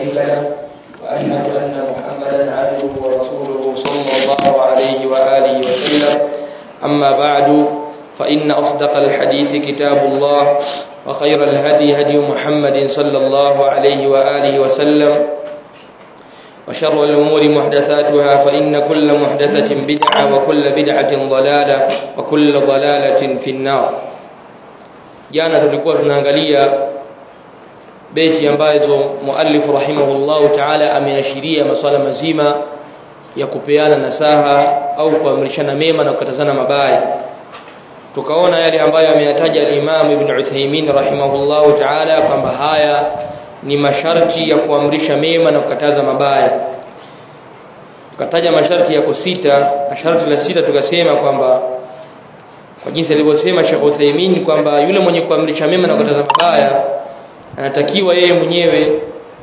شريك له وأشهد أن محمدا عبده ورسوله صلى الله عليه وآله وسلم. أما بعد فإن أصدق الحديث كتاب الله وخير الهدي هدي محمد صلى الله عليه وآله وسلم وشر الأمور محدثاتها فإن كل محدثة بدعة وكل بدعة ضلالة وكل ضلالة في النار. Jana tulikuwa tunaangalia beti ambazo muallif rahimahullahu ta'ala ameashiria masuala mazima ya kupeana nasaha au kuamrishana mema na kukatazana mabaya. Tukaona yale ambayo ameyataja al-Imam Ibn Uthaymeen rahimahullahu ta'ala kwamba haya ni masharti ya kuamrisha mema na kukataza mabaya. Tukataja masharti yako 6, na sharti la 6 tukasema kwamba kwa jinsi alivyosema Sheikh Uthaymeen kwamba yule mwenye kuamrisha mema na kukataza mabaya anatakiwa yeye mwenyewe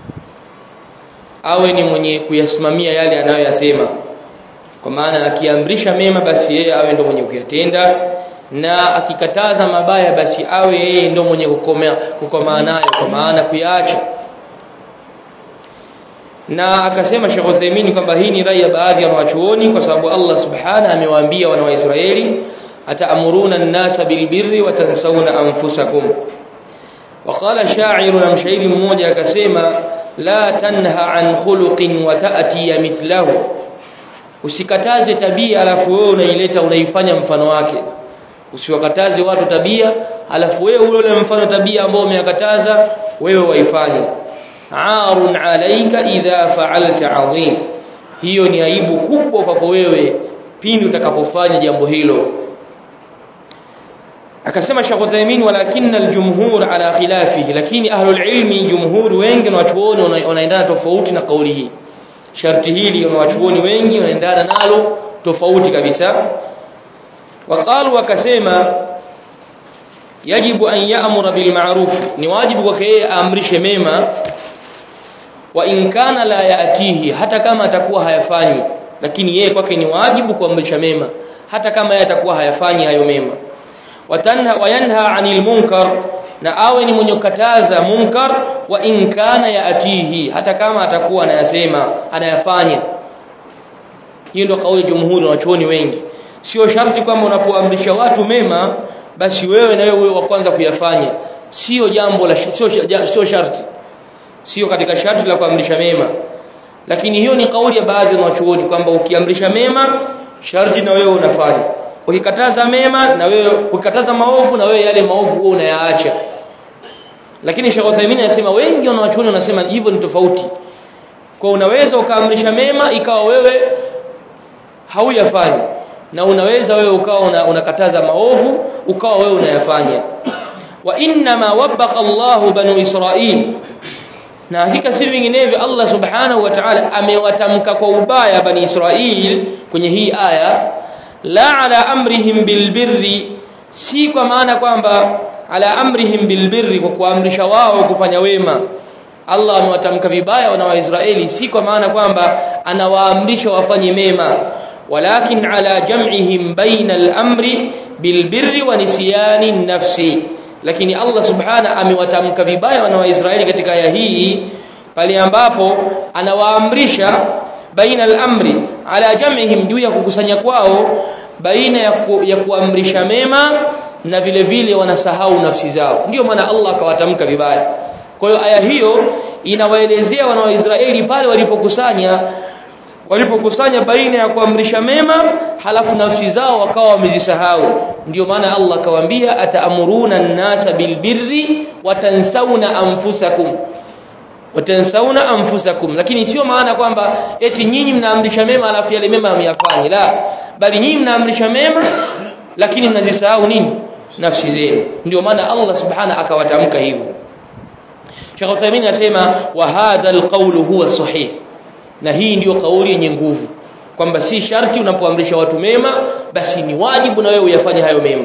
awe ni mwenye kuyasimamia yale anayoyasema. Kwa maana akiamrisha mema basi yeye awe ndo mwenye kuyatenda, na akikataza mabaya basi awe yeye ndo mwenye kukoma nayo, kwa maana kuyaacha. Na akasema Sheikh Uthaymeen kwamba hii ni rai ya baadhi ya wanachuoni, kwa sababu Allah subhanahu amewaambia wana wa Israeli, ataamuruna an-nasa bilbirri wa tansawna anfusakum. Waqala sha'irun, mshairi mmoja akasema, la tanha an khuluqin wa ta'ti mithlahu, usikataze tabia alafu wewe unaileta unaifanya mfano wake. Usiwakataze watu tabia alafu wewe ule mfano tabia ambao umeyakataza wewe waifanye. Arun alayka idha fa'alta 'azim, hiyo ni aibu kubwa kwako wewe pindi utakapofanya jambo hilo. Akasema Sheikh Uthaymeen, walakinna al-jumhur ala khilafihi, lakini ahlul ilmi jumhur wengi na wachuoni wanaendana tofauti na kauli hii. Sharti hili na wachuoni wengi wanaendana nalo tofauti kabisa. Waqalu, wakasema, yajibu an ya'mura bil ma'ruf, ni wajibu kwake yeye aamrishe mema, wa in kana la ya'tihi, hata kama atakuwa hayafanyi, lakini yeye kwake ni wajibu kuamrisha mema hata kama yeye atakuwa hayafanyi hayo mema. Wa yanha 'anil munkar, na awe ni mwenye kukataza munkar, wa in kana ya'tihi, hata kama atakuwa anayasema anayafanya. Hiyo ndio kauli jumhuri na wachuoni wengi. Sio sharti kwamba unapoamrisha watu mema basi wewe na wewe wa kwanza kuyafanya. Sio jambo la sio sharti. Sio katika sharti la kuamrisha mema. Lakini hiyo ni kauli ya baadhi ya wanachuoni kwamba ukiamrisha mema sharti na wewe unafanya. Ukikataza mema na wewe, ukikataza maovu na wewe yale maovu wewe unayaacha. Lakini Sheikh Uthaymeen anasema wengi wanachuoni wanasema hivyo ni tofauti. Kwa unaweza ukaamrisha mema ikawa wewe hauyafanya, na unaweza wewe ukawa unakataza maovu ukawa wewe unayafanya. Wa inna ma wabbaqa Allahu banu Israil, na hakika si vinginevyo Allah subhanahu wa ta'ala amewatamka kwa ubaya bani Israil kwenye hii aya, la ala amrihim bilbirri, si kwa maana kwamba ala amrihim bilbirri kwa kuamrisha wao kufanya wema. Allah amewatamka vibaya wana wa Israeli si kwa maana kwamba anawaamrisha wafanye mema, walakin ala jam'ihim baina al-amri bilbirri wa nisyani nafsi. Lakini Allah subhanahu amewatamka vibaya wana wa Israeli katika aya hii pale ambapo anawaamrisha baina al-amri ala jam'ihim, juu ya kukusanya kwao baina ya kuamrisha mema na vile vile wanasahau nafsi zao. Ndio maana Allah akawatamka vibaya. Kwa hiyo aya hiyo inawaelezea wana wa Israeli pale walipokusanya baina ya kuamrisha mema halafu nafsi zao wakawa wamezisahau. Ndio maana Allah akawaambia, ataamuruna an-nasa bilbirri wa tansawna anfusakum. Lakini sio maana kwamba eti nyinyi mnaamrisha mema halafu yale mema hamyafanyi, la, bali nyinyi mnaamrisha mema lakini mnazisahau nini? Nafsi zenu. Ndio maana Allah subhanahu akawatamka hivyo. Sheikh Uthaymeen anasema, wa hadha alqawlu huwa sahih, na hii ndio kauli yenye nguvu kwamba si sharti unapoamrisha watu mema basi ni wajibu na wewe uyafanye hayo mema.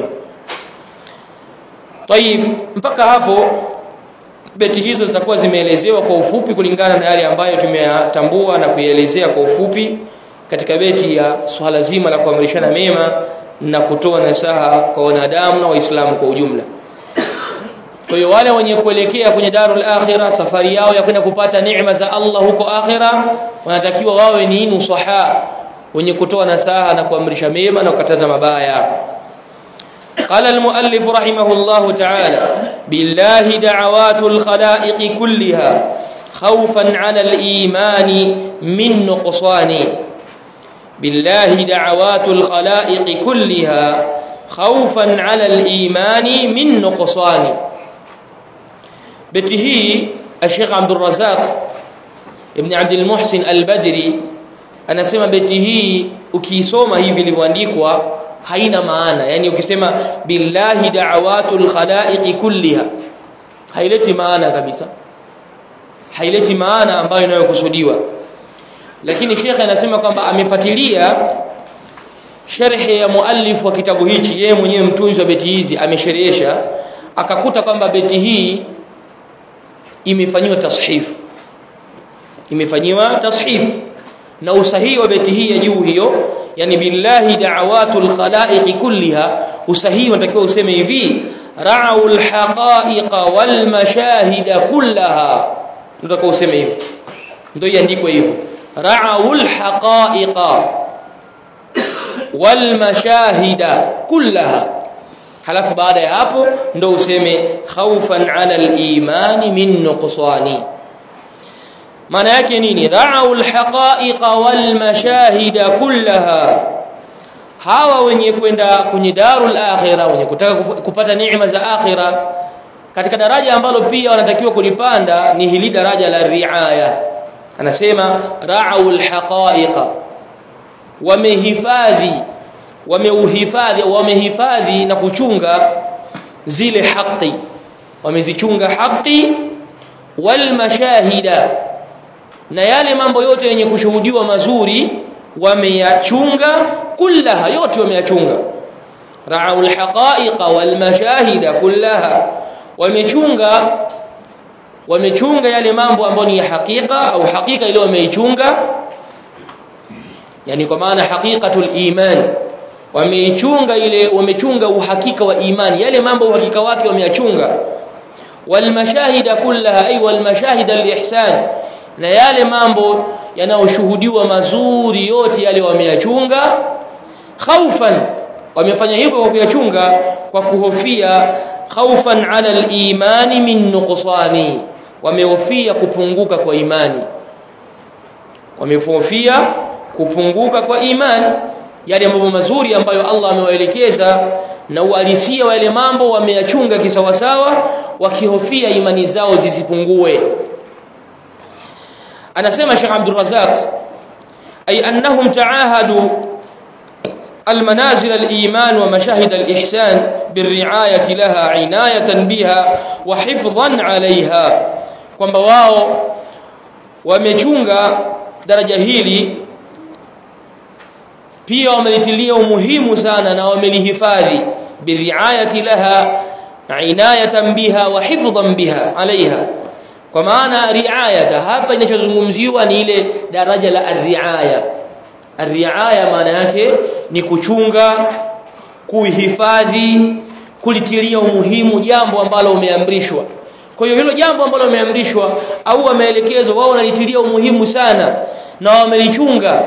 Tayib, mpaka hapo beti hizo zitakuwa zimeelezewa kwa ufupi kulingana na yale ambayo tumeyatambua na kuielezea kwa ufupi katika beti ya swala zima la kuamrishana mema na kutoa nasaha kwa wanadamu na waislamu kwa ujumla. Kwa hiyo wale wenye kuelekea kwenye darul akhirah, safari yao ya kwenda kupata neema za Allah huko akhirah, wanatakiwa wawe ni nusaha, wenye kutoa nasaha na kuamrisha mema na kukataza mabaya. قال المؤلف رحمه الله تعالى: بالله دعوات الخلائق كلها خوفا على الإيمان من نقصان. بالله دعوات الخلائق كلها خوفا على الإيمان من نقصان. بته الشيخ عبد الرزاق ابن عبد المحسن البدري anasema beti hii ukisoma hivi vilivyoandikwa haina maana. Yani ukisema billahi da'awatul khalaiqi kulliha haileti maana kabisa, haileti maana ambayo inayokusudiwa. Lakini Sheikh anasema kwamba amefuatilia sharhi ya muallif wa kitabu hichi, yeye mwenyewe mtunzi wa beti hizi amesherehesha, akakuta kwamba beti hii imefanywa tashif, na usahihi wa beti hii ya juu hiyo, yani billahi da'awatul khalaiqi kulliha, usahihi unatakiwa useme hivi: ra'ul haqa'iqa wal mashahida kullaha. Unatakiwa useme hivi, ndio iandikwe hivyo, ra'ul haqa'iqa wal mashahida kullaha. Halafu baada ya hapo ndio useme khawfan 'ala al-imani min nuqsani. maana yake nini? Ra'ul haqa'iqa wal mashahida kullaha, hawa wenye kwenda kwenye darul akhirah, wenye kutaka kupata neema za akhirah, katika daraja ambalo pia wanatakiwa kulipanda ni hili daraja la riaya. Anasema ra'ul haqa'iqa, wamehifadhi na kuchunga zile haki, wamezichunga haki, wal mashahida, na yale mambo yote yenye kushuhudiwa mazuri wameyachunga, kullaha, yote wameyachunga. Ra'ul haqa'iqa wal mashahida kullaha, wamechunga yale mambo ambayo ni hakika au hakika ile wameichunga, yani kwa maana haqiqatul iman, wamechunga uhakika wa imani, yale mambo uhakika wake wameyachunga. Wal mashahida kullaha ay wal mashahida al ihsan, na yale mambo yanayoshuhudiwa mazuri yote yale wameyachunga. Khaufan, wamefanya hivyo kwa kuyachunga kwa kuhofia, khaufan ala al-imani min nuqsani, wamehofia kupunguka kwa imani, wamehofia kupunguka kwa imani. Yale mambo mazuri ambayo Allah amewaelekeza na uhalisia wa yale mambo wameyachunga kisawasawa, wakihofia imani zao zisipungue. Anasema Sheikh Abdul Razzaq, ay annahum ta'ahadu المنازل الإيمان ومشاهد الإحسان بالرعاية لها عناية بها وحفظا عليها, kwamba wao wamechunga daraja hili pia wamelitilia umuhimu sana na wamelihifadhi, birriayati laha inayatan biha wa hifdhan biha alaiha. Kwa maana riayata hapa inachozungumziwa ni ile daraja la ar-riaya. Ar-riaya maana yake ni kuchunga, kuhifadhi, kulitilia umuhimu jambo ambalo umeamrishwa. Kwa hiyo hilo jambo ambalo umeamrishwa au wameelekezwa, wao wanalitilia umuhimu sana na wamelichunga.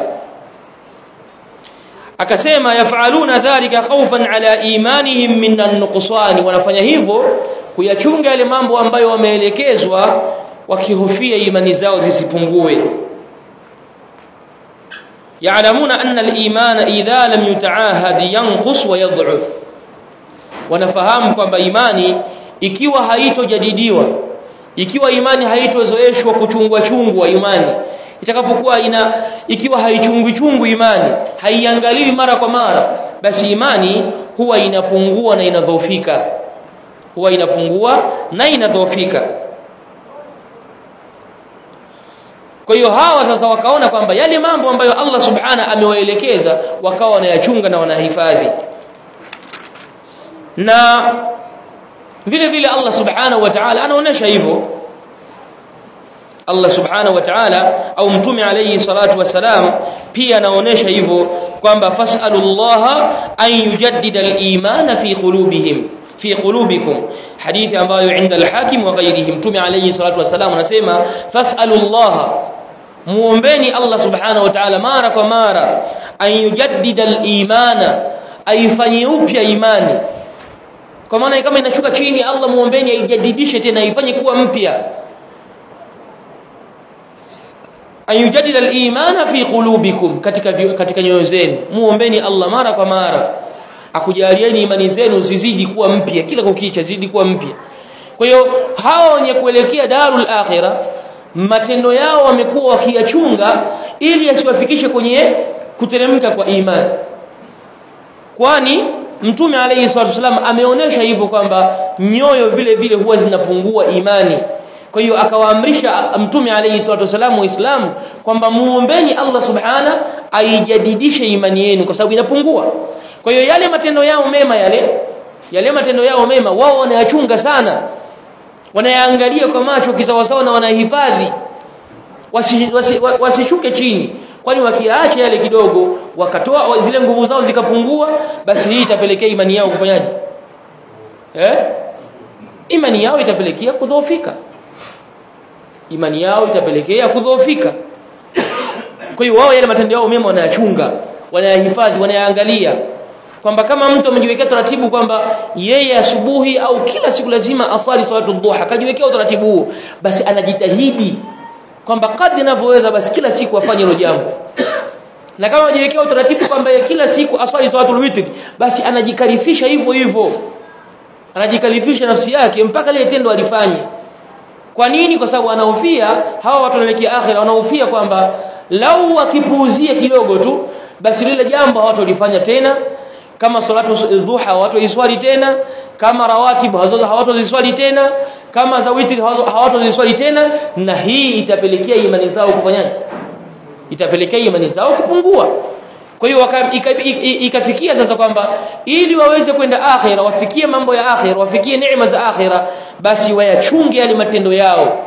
Akasema yafaluna dhalika khawfan ala imanihim min an-nuqsan, wanafanya hivyo kuyachunga yale mambo ambayo wameelekezwa, wakihofia imani zao zisipungue. Ya'lamuna anna al-iman idha lam yuta'ahad yanqus wa yad'uf, wanafahamu kwamba imani ikiwa haitojadidiwa, ikiwa imani haitozoeshwa kuchungwa imani, itakapokuwa ikiwa haichungwi imani, haiangaliwi mara kwa mara, basi imani huwa inapungua na inadhoofika, Kwa hiyo hawa sasa wakaona kwamba yale mambo ambayo Allah subhanahu amewaelekeza wakawa wanayachunga na wanahifadhi. Na vile vile Allah subhanahu wa ta'ala anaonesha hivyo. Allah subhanahu wa ta'ala au mtume alayhi salatu wasalam pia anaonesha hivyo kwamba fasalullaha an yujaddida al-imana fi qulubihim, fi qulubikum, hadithi ambayo inda al-Hakim wa ghairihi. Mtume alayhi salatu wasalam anasema fas'alullaha, muombeni Allah subhanahu wa ta'ala mara kwa mara, an yujaddida al-imana, aifanyie upya imani. Kwa maana kama inashuka chini, Allah muombeni aijadidishe tena, aifanye kuwa mpya. An yujaddida al-imana fi qulubikum, katika nyoyo zenu. Muombeni Allah mara kwa mara akujalieni imani zenu zizidi kuwa mpya, kila kukicha zidi kuwa mpya. Kwa hiyo hao wenye kuelekea darul akhirah, matendo yao wamekuwa wakiyachunga ili yasiwafikishe kwenye kuteremka kwa imani. Kwani Mtume alayhi salatu wasallam ameonesha hivyo kwamba nyoyo vile vile huwa zinapungua imani. Kwa hiyo akawaamrisha Mtume alayhi salatu wasallam Waislamu kwamba muombeni Allah subhana aijadidishe imani yenu kwa sababu inapungua. Kwa hiyo yale matendo yao mema yale matendo yao mema wao wanayachunga sana, wanayaangalia kwa macho kisawasawa na wanahifadhi wasishuke chini. Kwani wakiacha yale kidogo wakatoa zile nguvu zao zikapungua, basi hii itapelekea imani yao kufanyaje? Imani yao itapelekea kudhoofika. Imani yao itapelekea kudhoofika. Kwa hiyo wao yale matendo yao mema wanayachunga, wanayahifadhi, wanayaangalia kwamba kama mtu amejiwekea taratibu kwamba yeye asubuhi au kila siku lazima asali salatu dhuha, kajiwekea utaratibu huo, basi anajitahidi kwamba kadri anavyoweza basi kila siku afanye hilo jambo. Na kama anajiwekea utaratibu kwamba kila siku asali salatul witr, basi anajikalifisha hivyo hivyo, anajikalifisha nafsi yake mpaka ile tendo alifanye. Kwa nini? Kwa sababu anahofia hawa watu wanaelekea akhira, wanahofia kwamba lau wakipuuzia kidogo tu basi lile jambo hawatolifanya tena. Kama salatu dhuha hawatoiswali tena, kama rawatib hawatoziswali tena, kama za witri hawatoziswali tena, na hii itapelekea imani zao kufanyaje? Itapelekea imani zao kupungua. Kwa hiyo ikafikia sasa kwamba ili waweze kwenda akhira, wafikie mambo ya akhira, wafikie neema za akhira, basi wayachunge yale matendo yao,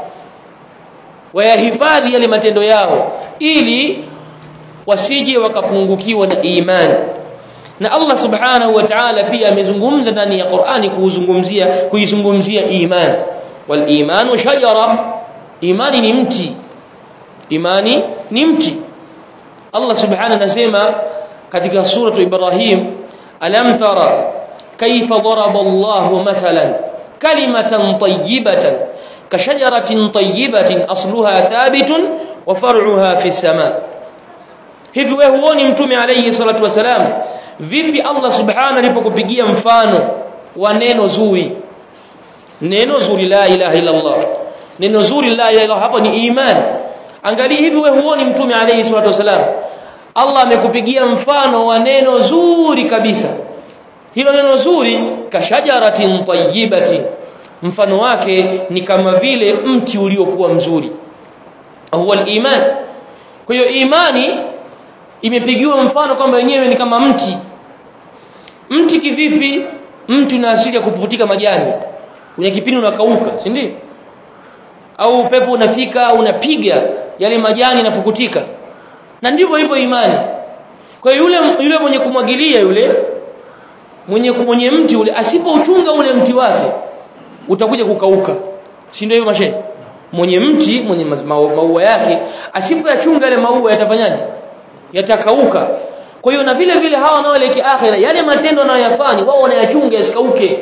wayahifadhi yale matendo yao ili wasije wakapungukiwa na imani. Na Allah subhanahu wa ta'ala pia amezungumza ndani ya Qur'ani kuizungumzia imani. Wal imanu shajara, imani ni mti. Imani ni mti. Allah subhanahu anasema katika surah Ibrahim, alam tara kayfa daraba Allahu mathalan kalimatan tayyibatan kashajaratin tayyibatin asluha thabitun wa far'uha fi as-sama. Hivi wewe huoni Mtume alayhi salatu wasalam vipi Allah subhanahu alipokupigia mfano wa neno zuri? Neno zuri la ilaha illa Allah, neno zuri la ilaha illa Allah, hapo ni imani. Angalia hivi wewe huoni Mtume alayhi salatu wasalam Allah amekupigia mfano wa neno zuri kabisa. Hilo neno zuri kashajaratin tayyibatin, mfano wake ni kama vile mti uliokuwa mzuri, huwa al-iman. Kwa hiyo imani imepigiwa mfano kwamba wenyewe ni kama mti. Mti kivipi? Mti una asili ya kuputika majani, una kipindi unakauka, si ndio? Au upepo unafika unapiga yale majani yanapukutika. Na ndivyo hivyo imani. Kwa hiyo yule mwenye kumwagilia, yule mwenye mti ule, asipouchunga ule mti wake utakuja kukauka, si ndio hivyo mashehe? Mwenye mti, mwenye maua yake, asipoyachunga yale maua yatafanyaje? Yatakauka. Kwa hiyo na vile vile hawa wanaoelekea akhira, yale matendo wanayofanya wao wanayachunga yasikauke.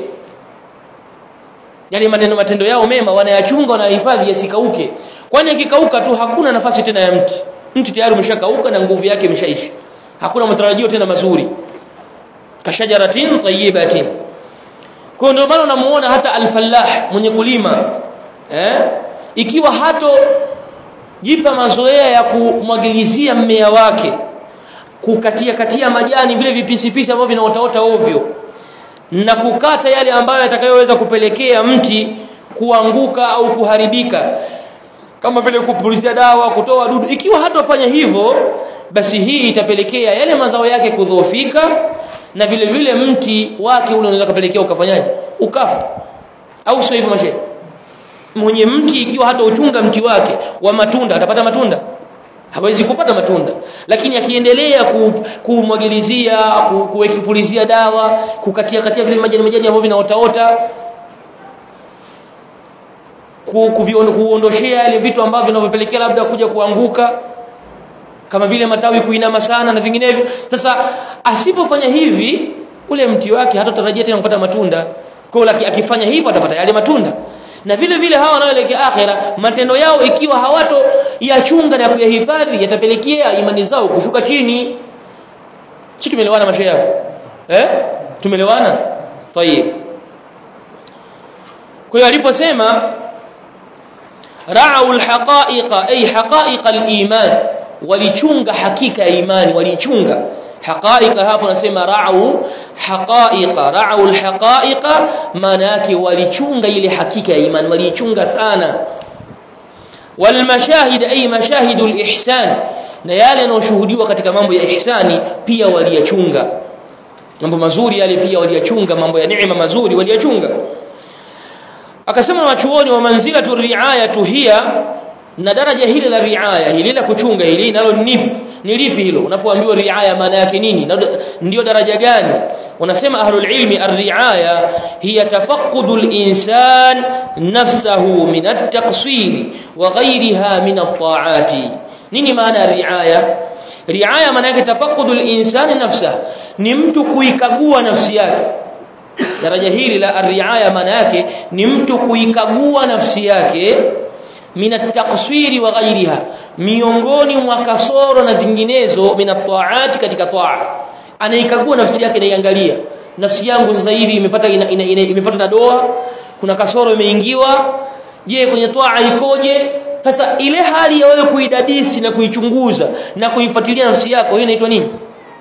Yale matendo yao mema wanayachunga, wanahifadhi yasikauke. Kwani yakikauka tu hakuna nafasi tena ya mti. Mti tayari umeshakauka na nguvu yake imeshaisha. Hakuna matarajio tena mazuri. Kashajaratin tayyibatin. Kwa ndio maana unamuona hata al-fallah mwenye kulima, ikiwa hato jipa mazoea ya kumwagilizia mmea wake, katia majani vile vipisipisi ambavyo vinaotaota ovyo, na kukata yale ambayo yatakayoweza kupelekea mti kuanguka au kuharibika, kama vile kupulizia dawa, kutoa dudu, ikiwa hatofanya hivyo, basi hii itapelekea yale mazao yake kudhoofika, na vile vile mti wake ule unaweza kupelekea ukafanyaje? Ukafa. Au sio hivyo mashehe? Mwenye mti ikiwa hata uchunga mti wake wa matunda, atapata matunda? hawezi kupata matunda. Lakini akiendelea kumwagilizia, kuwekipulizia dawa, kukatia vile majani ambavyo vinaotaota, kuondoshia ile vitu ambavyo vinavyopelekea labda kuja kuanguka, kama vile matawi kuinama sana na vinginevyo. Sasa asipofanya hivi, ule mti wake hatatarajia tena kupata matunda. Kwa hiyo akifanya hivyo atapata yale matunda. Na vile vile hawa wanaoelekea akhera, matendo yao ikiwa hawato yachunga na kuyahifadhi, yatapelekea imani zao kushuka chini. Sisi tumeelewana mashaikh? Tumeelewana? Tayeb. Kwa hiyo aliposema ra'u al-haqa'iqa ay haqa'iq al-iman, walichunga hakika ya imani, walichunga haqa'iqa. Hapo nasema ra'u haqa'iqa, ra'u al-haqa'iqa, maana yake walichunga ile hakika ya imani, walichunga sana. Wal mashahid ay mashahidu al-ihsan, na yale yanayoshuhudiwa katika mambo ya ihsani pia waliyachunga. Mambo mazuri yale pia waliyachunga, mambo ya neema mazuri waliyachunga. Akasema wachuoni wa manzilatu riayatu hiya, na daraja hili la riaya, hili la kuchunga hili nalo ni lipi hilo? Unapoambiwa riaya maana yake nini? Ndio daraja gani? Wanasema ahlul ilmi ar-riaya hiya tafaqqudu al-insan nafsahu min at-taqsir wa ghayriha min at-ta'ati. Nini maana riaya? Riaya maana yake tafaqqudu al-insan nafsahu, ni mtu kuikagua nafsi yake. Daraja hili la ar-riaya maana yake ni mtu kuikagua nafsi yake, min at-taqsiri wa ghayriha, miongoni mwa kasoro na zinginezo, min at-ta'ati, katika taa. Anaikagua nafsi yake, anaiangalia nafsi yangu sasa hivi imepata na doa, kuna kasoro imeingiwa, je kwenye taa ikoje? Sasa ile hali ya wewe kuidadisi na kuichunguza na kuifuatilia nafsi yako, hiyo inaitwa nini?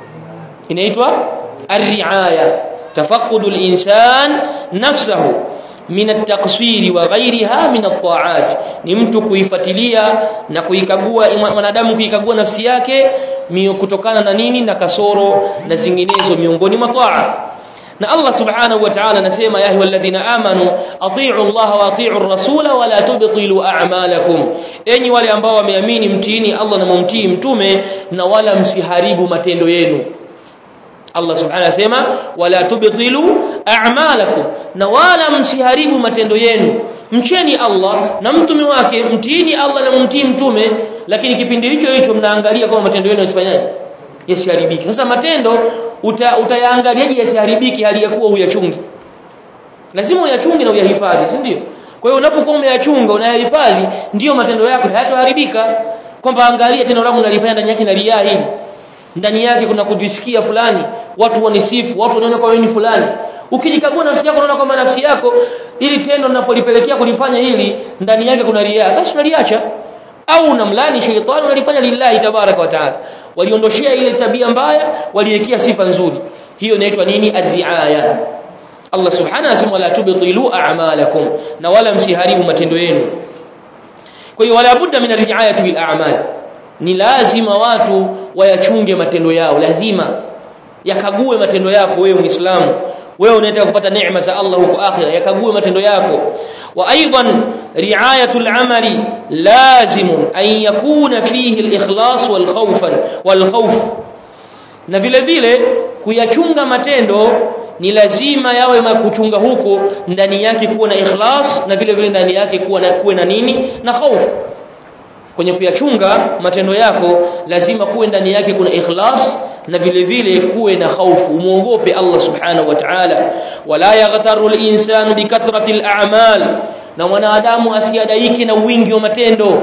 Inaitwa ar-riaya. Tafaqqudu al-insan nafsahu min at-taqsir wa ghayriha min at-ta'at, ni mtu kuifuatilia na kuikagua, mwanadamu kuikagua nafsi yake kutokana na nini? Na kasoro na zinginezo miongoni mwa taa. Na Allah subhanahu wa ta'ala anasema ya ayyuhalladhina amanu atii'u Allah wa atii'u ar-rasula wa la tubtilu a'malakum, enyi wale ambao wameamini mtiini Allah na mumtii mtume na wala msiharibu matendo yenu. Allah subhanahu anasema wala tubtilu a'malakum, na wala msiharibu matendo yenu. Mcheni Allah na mtume wake, mtiini Allah na mumtii mtume, lakini kipindi hicho mnaangalia kama matendo yenu yasifanyaje, yasiharibiki. Sasa matendo utayaangaliaje yasiharibiki hali ya kuwa uyachungi? Lazima uyachunge na uyahifadhi, si ndio? Kwa hiyo unapokuwa umeyachunga unayahifadhi, ndio matendo yako hayataharibika. Kwamba angalia tendo langu nalifanya ndani yake na riaa hili, ndani yake kuna kujisikia fulani, watu wanisifu, watu wanaona kwa wewe fulani. Ukijikagua nafsi yako unaona kwamba nafsi yako ili tendo linapolipelekea kulifanya hili ndani yake kuna riaa, basi unaliacha. Au unamlani shetani, unalifanya lillahi tabaraka wa taala, waliondoshia ile tabia mbaya, waliwekea sifa nzuri. Hiyo inaitwa nini? Ar-riaya. Allah subhanahu anasema wala tubtilu a'malakum, na wala msiharibu matendo yenu. Kwa hiyo wala budda min ar-riayati bil a'mal, ni lazima watu wayachunge matendo yao, lazima yakague matendo yako. Wewe Muislamu, wewe unataka kupata neema za Allah huko akhira, yakague matendo yako. Wa aidan riayatul amali lazimun an yakuna fihi al-ikhlas wal khawf, na vile vile kuyachunga matendo ni lazima yawe kuchunga huko ndani yake kuwa na ikhlas, na vile vile ndani yake kuwe na nini? Na hofu. Kwenye kuyachunga matendo yako lazima kuwe ndani yake kuna ikhlas, na vile vile kuwe na hofu, muogope Allah subhanahu wa ta'ala. Wala yaghtaru al-insanu bi kathrati al-a'mal, na mwanadamu asihadaiki na wingi wa matendo.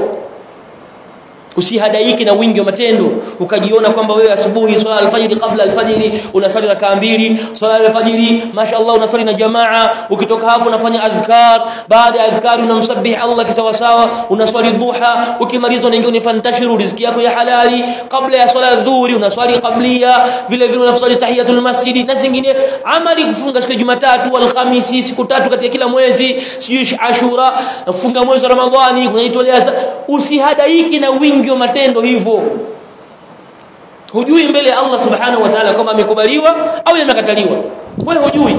Usihadaiki na wingi wa matendo ukajiona kwamba wewe asubuhi swala al-fajr, kabla al-fajr unasali rakaa 2, swala al-fajr mashaallah unasali na jamaa, ukitoka hapo unafanya adhkar, baada ya adhkar unamsabbih Allah kisawa sawa, unaswali duha, ukimaliza unaingia unafantashiru riziki yako ya halali, kabla ya swala adhuhuri unaswali qabliya, vile vile unaswali tahiyatul masjid na zingine. Amali kufunga siku ya Jumatatu, Alhamisi, siku 3 katika kila mwezi, sijui Ashura, kufunga mwezi wa Ramadhani, kunaitolea. Usihadaiki na wingi wa matendo hivyo. Hujui mbele ya Allah subhanahu wa ta'ala kama amekubaliwa au yamekataliwa, wewe hujui.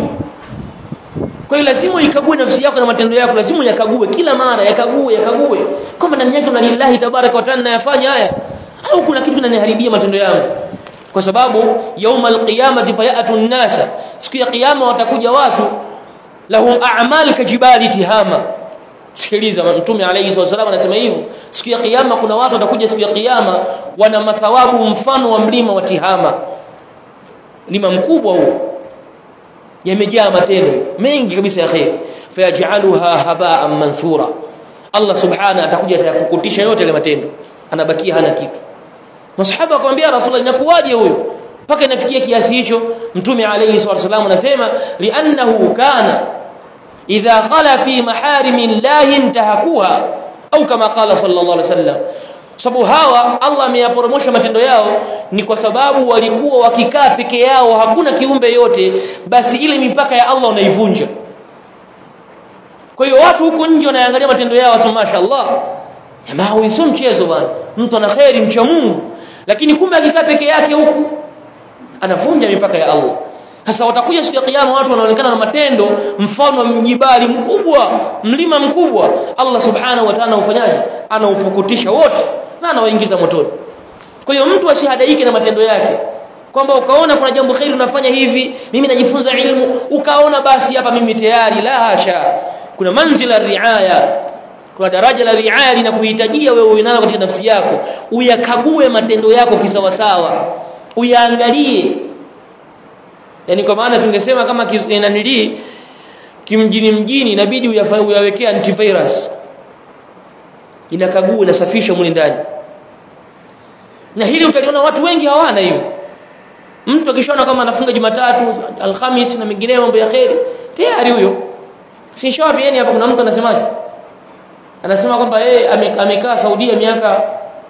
Kwa hiyo lazima ikague nafsi yako na matendo yako, lazima yakague kila mara, yakague kama ndani yake una lillahi tabaraka wa taala yafanya haya, au kuna kitu kinaniharibia matendo yangu? Kwa sababu yaumal qiyamati fayatu an-nasa, siku ya kiyama watakuja watu lahum a'mal kajibali tihama. Sikiliza, Mtume alayhi wasallam anasema hivyo, siku ya kiyama kuna watu watakuja siku ya kiyama wana mathawabu mfano wa mlima wa Tihama. Mlima mkubwa huo, yamejaa matendo mengi kabisa ya khair, fayaj'aluha haba'an manthura. Allah subhanahu atakuja atakukutisha yote ile matendo, anabakia hana kitu. Masahaba akamwambia Rasulullah, inakuwaje huyo mpaka inafikia kiasi hicho? Mtume alayhi wasallam anasema li'annahu kana idha qala fi maharimi llahi intahakuha, au kama qala sallallahu alayhi wasallam. Sababu hawa Allah ameyaporomosha matendo yao ni kwa sababu walikuwa wakikaa peke yao, hakuna kiumbe yote, basi ile mipaka ya Allah unaivunja. Kwa hiyo watu huko nje wanaangalia matendo yao, wasema mashaallah, jamaa huyu sio mchezo bwana, mtu ana khairi, mcha Mungu, lakini kumbe akikaa peke yake huku anavunja mipaka ya Allah. Sasa watakuja siku ya kiyama watu wanaonekana na matendo mfano mjibali mkubwa, mlima mkubwa. Allah subhanahu wa ta'ala ufanyaje? Anaupukutisha wote na anawaingiza motoni. Kwa hiyo mtu asihadaike na matendo yake, kwamba ukaona kuna jambo kheri unafanya hivi, mimi najifunza ilmu, ukaona basi hapa mimi tayari. La hasha, kuna manzila riaya, kuna daraja la riaya linakuhitajia wewe unalo katika nafsi yako, uyakague matendo yako kisawasawa, uyaangalie. Yani kwa maana tungesema kama inanili kimjini inabidi uyawekea antivirus, inakagua, inasafisha mule ndani. Na hili utaliona watu wengi hawana hiyo. Mtu akishaona kama anafunga Jumatatu, Alhamis na mengineyo mambo ya khairi, tayari huyo. Si shawapi. Yani hapa kuna mtu anasemaje? Anasema kwamba yeye amekaa Saudia miaka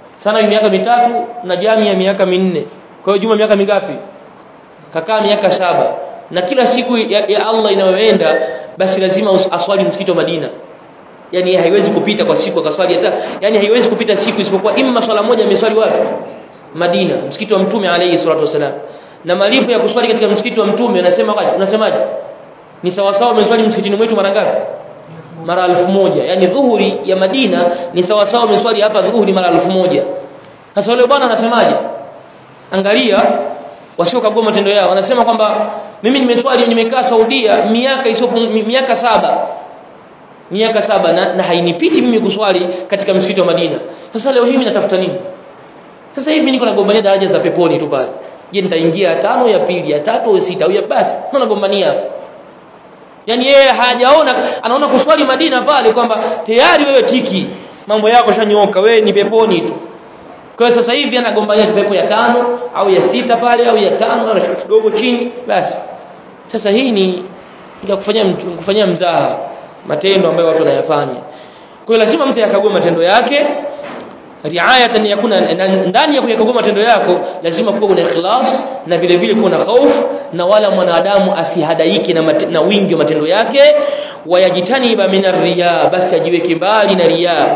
3 na jamii ya miaka 4. Kwa hiyo juma miaka mingapi? Kakaa miaka 7. Na kila siku ya Allah inayoenda basi lazima aswali msikiti wa Madina. Yani haiwezi kupita kwa siku akaswali hata, yani haiwezi kupita siku isipokuwa imma swala moja ameswali wapi? Madina, msikiti wa Mtume alayhi salatu wasalam. Na malipo ya kuswali katika msikiti wa Mtume unasemaje? Ni sawa sawa umeswali msikitini mwetu mara ngapi? Mara 1000. Yani dhuhuri ya Madina ni sawa sawa umeswali hapa dhuhuri mara 1000. Sasa wale bwana anasemaje? Angalia wasio kagoma matendo yao. Wanasema kwamba mimi nimeswali, nimekaa Saudia miaka 7. Miaka 7 na hainipiti mimi kuswali katika msikiti wa Madina. Sasa leo hii mimi natafuta nini? Sasa hivi niko nagombania daraja za peponi tu pale. Je, nitaingia ya 5, ya 2, ya 3 au ya 6 au ya basi? Naona nagombania. Yani yeye hajaona, anaona kuswali Madina pale kwamba tayari wewe tiki, mambo yako shanyooka, wewe ni peponi tu. Kwa hiyo sasa hivi anagombania pepo ya 5 au ya 6 pale au ya 5, anashuka kidogo chini basi. Sasa hii ni kufanyia mzaha matendo ambayo watu wanayafanya. Kwa hiyo lazima mtu yakague matendo yake, riayatan yakuna, ndani ya kuyakagua matendo yako lazima kuwa una ikhlas na vile vile kuwa na hofu, na wala mwanadamu asihadaike na wingi wa matendo yake. Wayajitaniba minar riya, basi ajiweke mbali na riya.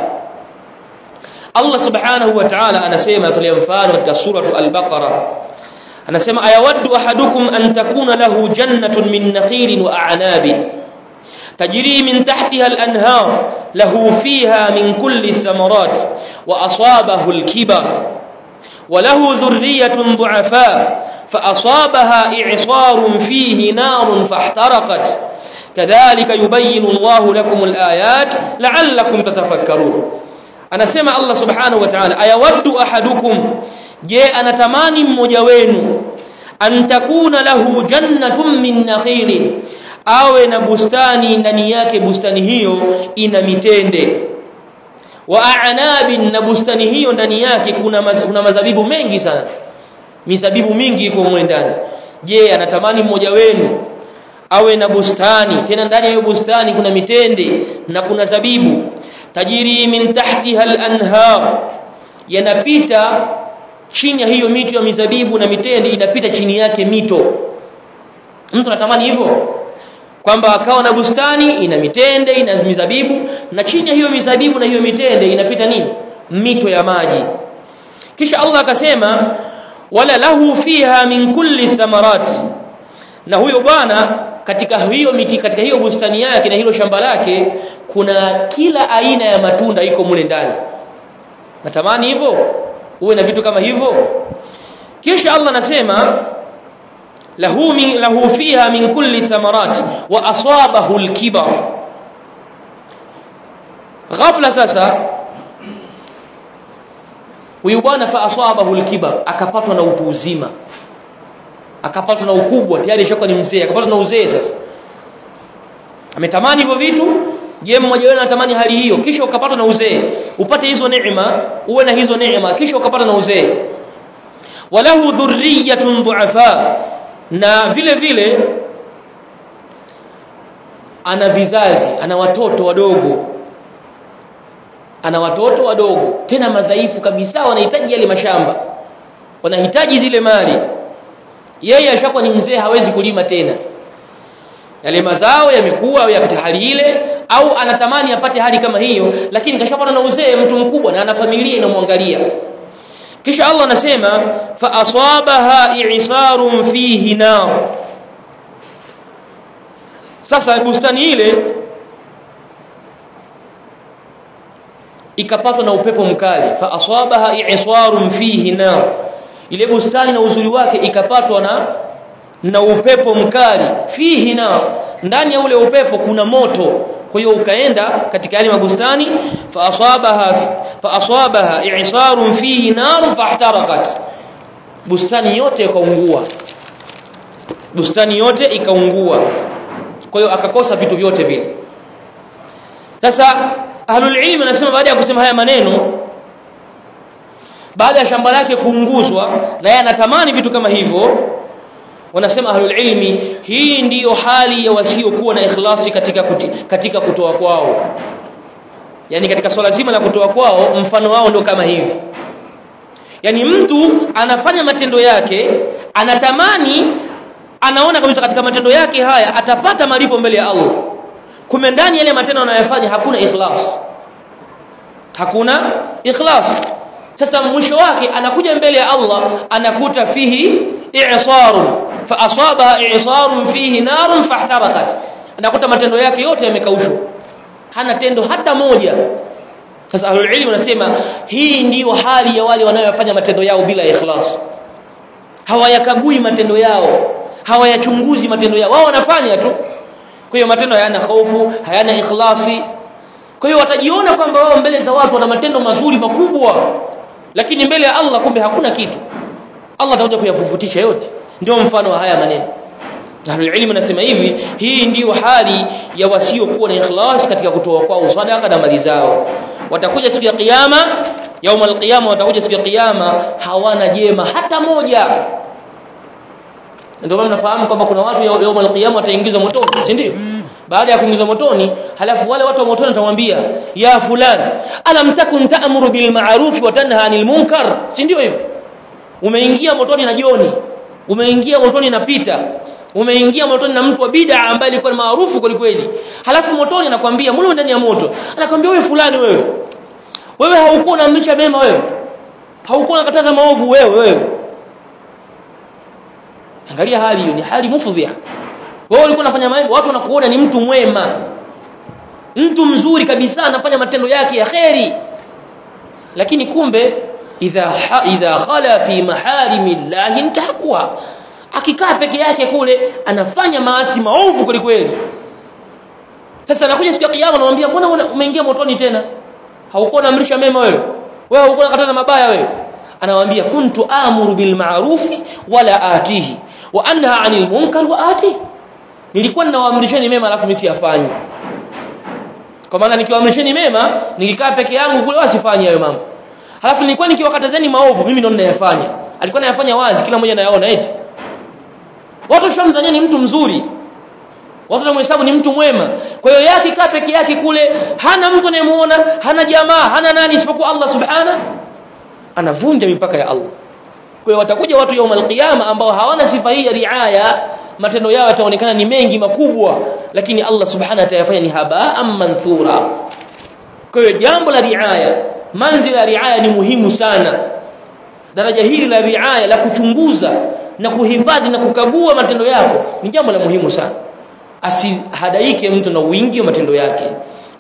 Allah subhanahu wa ta'ala anasema, atolea mfano katika suratu al-Baqara, anasema ayawaddu ahadukum an takuna lahu jannatun min nakhilin wa a'nabin tajri min tahtiha al-anhar lahu fiha min kulli thamarat wa asabahu al-kibar wa lahu dhurriyyatun du'afa fa asabaha i'sarun fihi narun fahtaraqat kadhalika yubayyinu Allahu lakum al-ayat la'allakum tatafakkarun. Anasema Allah subhanahu wa ta'ala, ayawaddu ahadukum, je anatamani mmoja wenu, antakuna lahu jannatun min nakhilin, awe na bustani ndani yake, bustani hiyo ina mitende, wa a'nabin, na bustani hiyo ndani yake kuna mazabibu mengi sana, mizabibu mingi iko mle ndani. Je, anatamani mmoja wenu awe na bustani, tena ndani ya hiyo bustani kuna mitende na kuna zabibu, tajiri min tahtiha al-anhar, yanapita chini ya hiyo mito ya mizabibu na mitende, inapita chini yake mito. Mtu anatamani hivyo, kwamba akawa na bustani ina mitende ina mizabibu, na chini ya hiyo mizabibu na hiyo mitende inapita nini? Mito ya maji. Kisha Allah akasema wala lahu fiha min kulli thamarat, na huyo bwana katika hiyo miti, katika hiyo bustani yake na hilo shamba lake kuna kila aina ya matunda iko mule ndani. Natamani hivyo, uwe na vitu kama hivyo. Kisha Allah anasema lahu fiha min kulli thamarat wa asabahu al-kibar. Ghafla sasa huyu bwana fa asabahu al-kibar, akapatwa na utu uzima, akapatwa na ukubwa, tayari shakuwa ni mzee, akapatwa na uzee. Sasa ametamani hivyo vitu. Je, mmoja wenu anatamani hali hiyo kisha ukapatwa na uzee, upate hizo neema, uwe na hizo neema kisha ukapatwa na uzee? Walahu dhurriyyatun du'afa, na vile vile ana vizazi, ana watoto wadogo, tena madhaifu kabisa, wanahitaji yale mashamba, wanahitaji zile mali. Yeye ashakuwa ni mzee, hawezi kulima tena, yale mazao yamekuwa au katika hali ile, au anatamani apate hali kama hiyo, lakini kashapata na uzee, mtu mkubwa na ana familia inamwangalia. Kisha Allah anasema fa asabaha i'sarun fihi nar. Sasa bustani ile ikapatwa na upepo mkali, fa asabaha i'sarun fihi nar. Ile bustani na uzuri wake ikapatwa na upepo mkali, fihi nar, ndani ya ule upepo kuna moto. Kwa hiyo ukaenda katika yale mabustani, fa asabaha i'sarun fihi nar fahtarakat, bustani yote ikaungua, kwa hiyo akakosa vitu vyote vile. Sasa ahlul ilm wanasema baada ya kusema haya maneno, baada ya shamba lake kuunguzwa na yeye anatamani vitu kama hivyo, wanasema ahlul ilmi hii ndiyo hali ya wasiokuwa na ikhlasi katika kutoa kwao. Yani katika swala zima la kutoa kwao, mfano wao ndio kama hivi. Yani mtu anafanya matendo yake, anatamani, anaona kabisa katika matendo yake haya atapata malipo mbele ya Allah. Kumbe ndani yale matendo anayofanya hakuna ikhlas. Sasa mwisho wake anakuja mbele ya Allah, anakuta fihi i'sarun fa asabaha i'sarun fihi narun fahtarakat, anakuta matendo yake yote yamekaushwa, hana tendo hata moja. Sasa ahlul ilm wanasema hii ndiyo hali ya wale wanayofanya matendo yao bila ikhlas. Hawayakagui matendo yao, hawayachunguzi matendo yao, wao wanafanya tu. Kwa hiyo matendo hayana hofu, hayana ikhlasi. Kwa hiyo watajiona kwamba wao mbele za watu wana matendo mazuri makubwa, lakini mbele ya Allah kumbe hakuna kitu. Allah atakuja kuyafufutisha yote. Ndio mfano wa haya maneno. Ahlul ilm nasema hivi, hii ndiyo hali ya wasiokuwa na ikhlas katika kutoa kwao sadaka na mali zao. Watakuja siku ya kiyama, yaumul qiyama, watakuja siku ya kiyama hawana jema hata moja. Ndio maana nafahamu kwamba kuna watu yaumul qiyama wataingizwa motoni, si ndio? Baada ya kuingizwa motoni, halafu wale watu wa motoni watamwambia, ya fulani, alam takun ta'muru bil ma'ruf wa tanha 'anil munkar, si ndio hivyo? Umeingia motoni na Joni, umeingia motoni na Pita, umeingia motoni na mtu wa bid'a ambaye alikuwa maarufu kweli. Halafu motoni anakuambia, mbona ndani ya moto? Anakuambia, wewe fulani, wewe haukuwa unaamrisha mema, wewe haukuwa unakataza maovu, wewe. Angalia hali hiyo, ni hali mufdhiha. Wewe ulikuwa unafanya mambo, watu wanakuona ni mtu mwema, mtu mzuri kabisa, anafanya matendo yake ya khairi, lakini kumbe idha khala fi maharimillahi intahaqwa, akikaa peke yake kule anafanya maasi maovu kweli. Sasa anakuja siku ya kiyama anamwambia, mbona umeingia motoni tena? Haukuwa unaamrisha mema wewe haukuwa unakataza mabaya wewe. Anamwambia, kuntu amuru bil ma'rufi wala atihi wa anha 'anil munkar wa atihi, nilikuwa ninawaamrisheni mema alafu mimi siyafanyi. Kwa maana nikiwaamrisheni mema, nikikaa peke yangu kule wasifanye hayo mambo. Halafu nilikuwa nikiwakatazeni maovu, mimi ndo ninayafanya. Alikuwa anayafanya wazi, kila mmoja anayaona eti. Watu shamdhania ni mtu mzuri, watu wanamhesabu ni mtu mwema. Kwa hiyo yake kaa peke yake kule, hana mtu anayemuona, hana jamaa, hana nani isipokuwa Allah subhanahu, anavunja mipaka ya Allah. Kwa hiyo watakuja watu yaumul qiyama ambao hawana sifa hii ya riaya, matendo yao yataonekana ni mengi makubwa, lakini Allah subhanahu atayafanya ni haba'an manthura. Kwa hiyo jambo la riaya, manzila ya riaya ni muhimu sana. Daraja hili la riaya la kuchunguza na kuhifadhi na kukagua matendo yako ni jambo la muhimu sana. Asihadaike mtu na wingi wa matendo yake.